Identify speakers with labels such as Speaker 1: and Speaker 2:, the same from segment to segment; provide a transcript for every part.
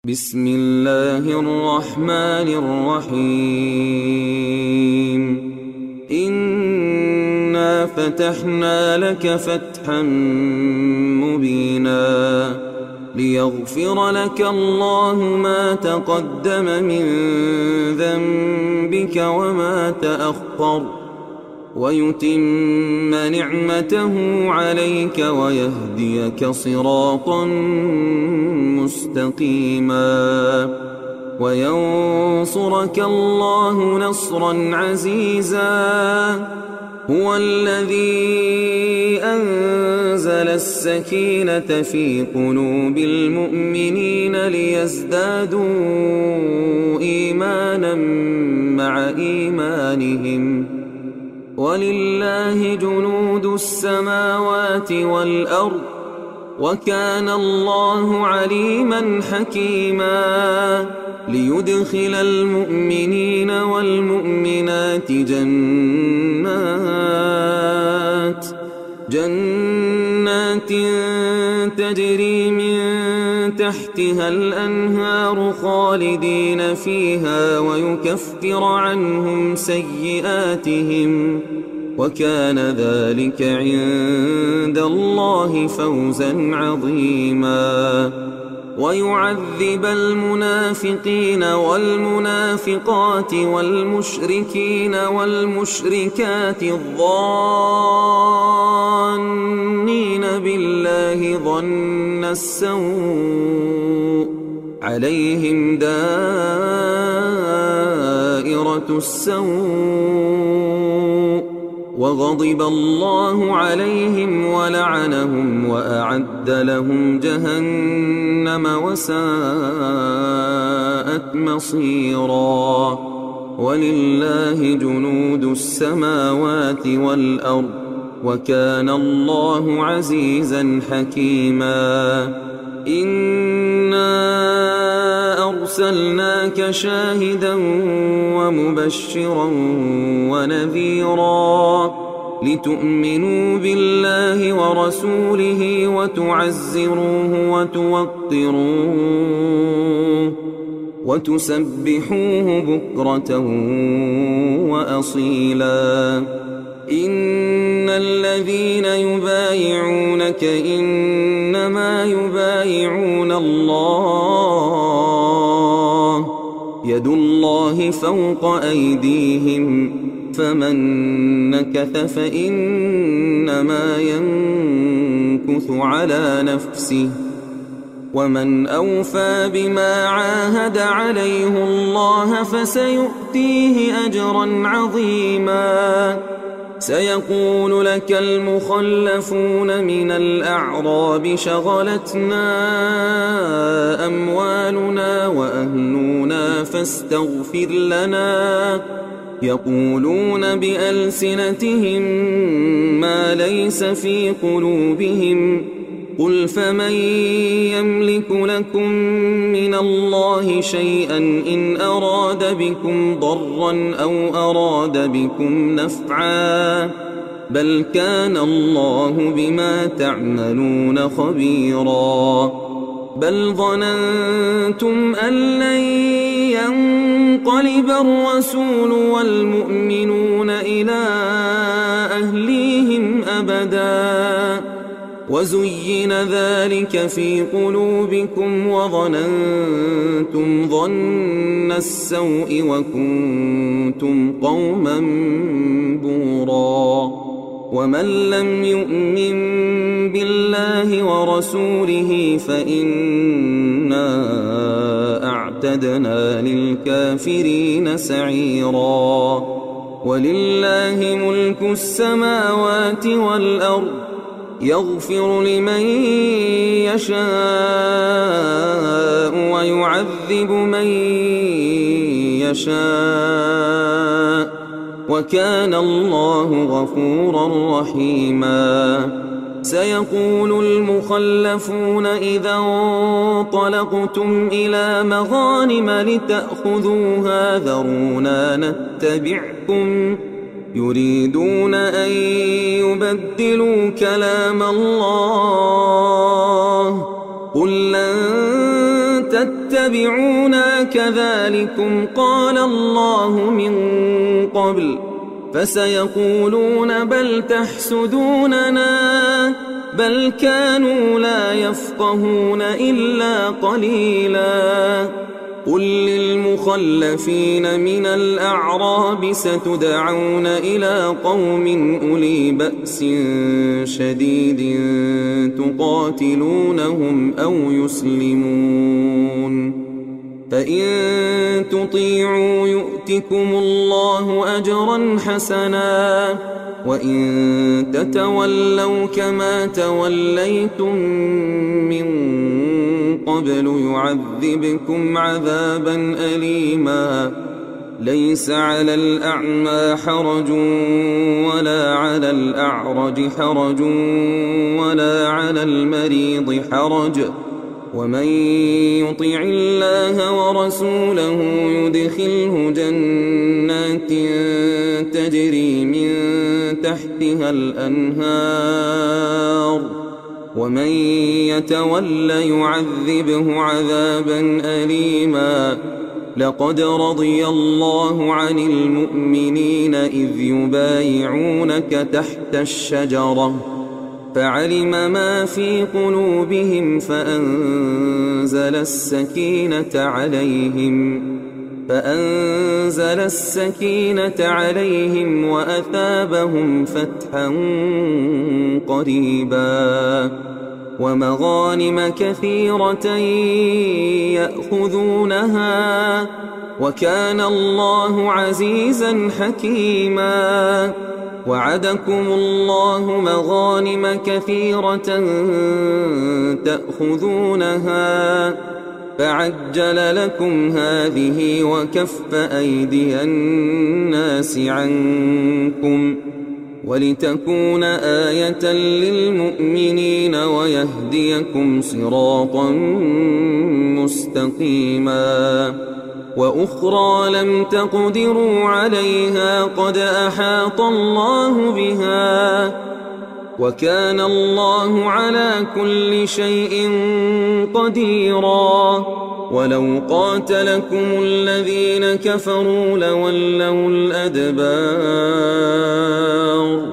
Speaker 1: بسم الله الرحمن الرحيم إنا فتحنا لك فتحا مبينا ليغفر لك الله ما تقدم من ذنبك وما تأخر ويتم نعمته عليك ويهديك صراطا مستقيما وينصرك الله نصرا عزيزا هو الذي أنزل السكينة في قلوب المؤمنين ليزدادوا إيمانا مع إيمانهم ولله جنود السماوات والأرض وكان الله عليما حكيما ليدخل المؤمنين والمؤمنات جنات تجري من تحتها الأنهار خالدين فيها ويكفر عنهم سيئاتهم وكان ذلك عند الله فوزا عظيما ويعذب المنافقين والمنافقات والمشركين والمشركات الظانين بالله ظن السوء عليهم دائرة السوء وغضب الله عليهم ولعنهم وأعد لهم جهنم وساءت مصيرا ولله جنود السماوات والأرض وكان الله عزيزا حكيما إنا أرسلناك شاهدا ومبشرا ونذيرا لتؤمنوا بالله ورسوله وتعزروه وتوقروه وتسبحوه بكرة وأصيلا إن الذين يبايعونك إنما يبايعون الله يد الله فوق أيديهم فمن نكث فإنما ينكث على نفسه ومن أوفى بما عاهد عليه الله فسيؤتيه أجرا عظيما سيقول لك المخلفون من الأعراب شغلتنا أموالنا وأهلنا فاستغفر لنا يقولون بألسنتهم ما ليس في قلوبهم قل فمن يملك لكم من الله شيئا إن أراد بكم ضرا أو أراد بكم نفعا بل كان الله بما تعملون خبيرا بل ظننتم أن لن ينقلب الرسول والمؤمنون إلى أهليهم أبدا وزين ذلك في قلوبكم وظننتم ظن السوء وكنتم قوما بورا ومن لم يؤمن بالله ورسوله فإنا أعتدنا للكافرين سعيرا ولله ملك السماوات والأرض يغفر لمن يشاء ويعذب من يشاء وكان الله غفورا رحيما سيقول المخلفون إذا انطلقتم إلى مغانم لتأخذوها ذرونا نتبعكم يريدون أن يبدلوا كلام الله قل لن يتبعونا كذلكم قال الله من قبل فسيقولون بل تحسدوننا بل كانوا لا يفقهون إلا قليلا قل للمخلفين من الأعراب ستدعون إلى قوم أولي بأس شديد تقاتلونهم أو يسلمون فإن تطيعوا يؤتكم الله أجرا حسنا وإن تتولوا كما توليتم من قبل يعذبكم عذابا أليما ليس على الأعمى حرج ولا على الأعرج حرج ولا على المريض حرج ومن يطع الله ورسوله يدخله جنات تجري من تحتها الأنهار ومن يتول يعذبه عذابا أليما لقد رضي الله عن المؤمنين إذ يبايعونك تحت الشجرة فعلم ما في قلوبهم فأنزل السكينة عليهم وأثابهم فتحا قريبا ومغانم كثيرة يأخذونها وكان الله عزيزا حكيما وعدكم الله مغانم كثيرة تأخذونها فعجل لكم هذه وكف أيدي الناس عنكم ولتكون آية للمؤمنين ويهديكم صراطا مستقيما وأخرى لم تقدروا عليها قد أحاط الله بها وكان الله على كل شيء قديرا ولو قاتلكم الذين كفروا لولوا الأدبار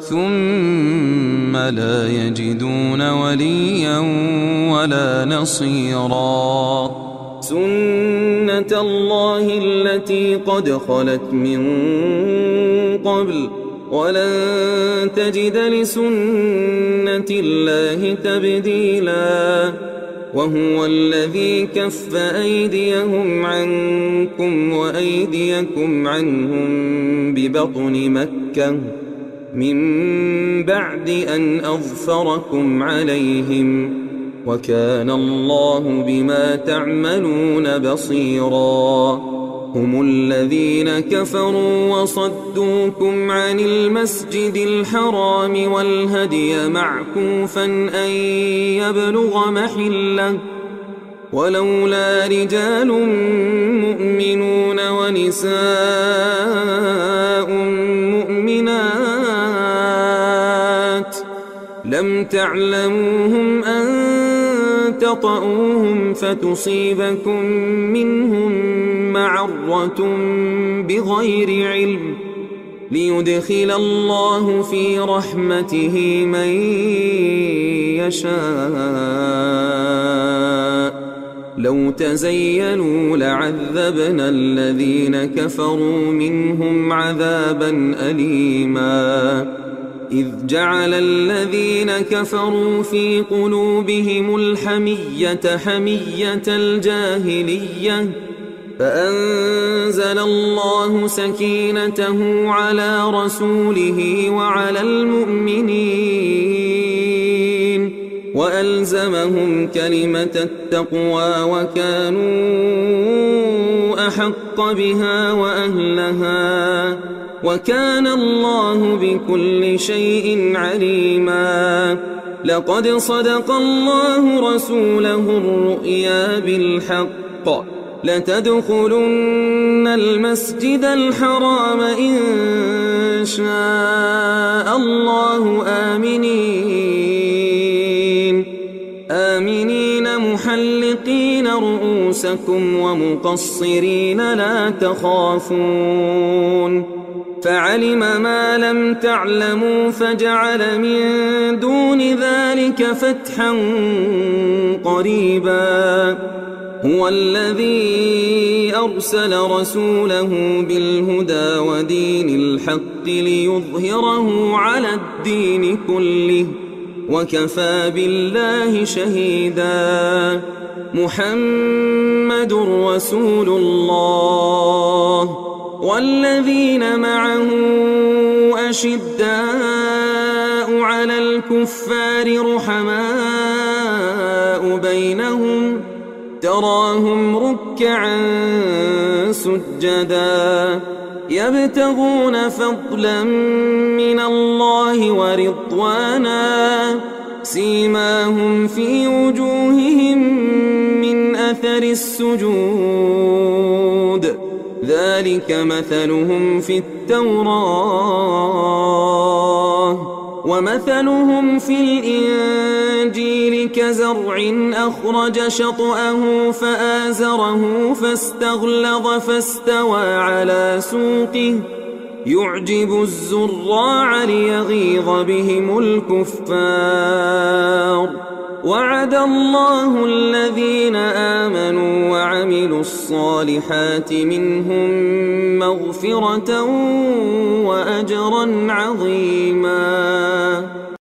Speaker 1: ثم لا يجدون وليا ولا نصيرا سنة الله التي قد خلت من قبل ولن تجد لسنة الله تبديلا وهو الذي كف أيديهم عنكم وأيديكم عنهم ببطن مكة من بعد أن أظفركم عليهم وكان الله بما تعملون بصيرا هم الذين كفروا وصدوكم عن المسجد الحرام والهدي معكوفا أن يبلغ محله ولولا رجال مؤمنون ونساء مؤمنات لم تعلموهم أن تطؤوهم فتصيبكم منهم معرة بغير علم ليدخل الله في رحمته من يشاء لو تزيلوا لعذبنا الذين كفروا منهم عذابا أليما إذ جعل الذين كفروا في قلوبهم الحمية حمية الجاهلية فأنزل الله سكينته على رسوله وعلى المؤمنين وألزمهم كلمة التقوى وكانوا أحق بها وأهلها وكان الله بكل شيء عليما لقد صدق الله رسوله الرؤيا بالحق لتدخلن المسجد الحرام إن شاء الله آمنين محلقين رؤوسكم رؤوسكم ومقصرين لا تخافون فعلم ما لم تعلموا فجعل من دون ذلك فتحا قريبا هو الذي أرسل رسوله بالهدى ودين الحق ليظهره على الدين كله وكفى بالله شهيدا محمد رسول الله والذين معه أشداء على الكفار رحماء بينهم تراهم ركعا سجدا يبتغون فضلا من الله ورضوانا سيماهم في وجوههم من أثر السجود ذلك مثلهم في التوراة ومثلهم في الإنجيل كزرع أخرج شطأه فآزره فاستغلظ فاستوى على سوقه يعجب الزراع ليغيظ بهم الكفار وعد الله الذين آمنوا وعملوا الصالحات منهم مغفرة وأجرا عظيما.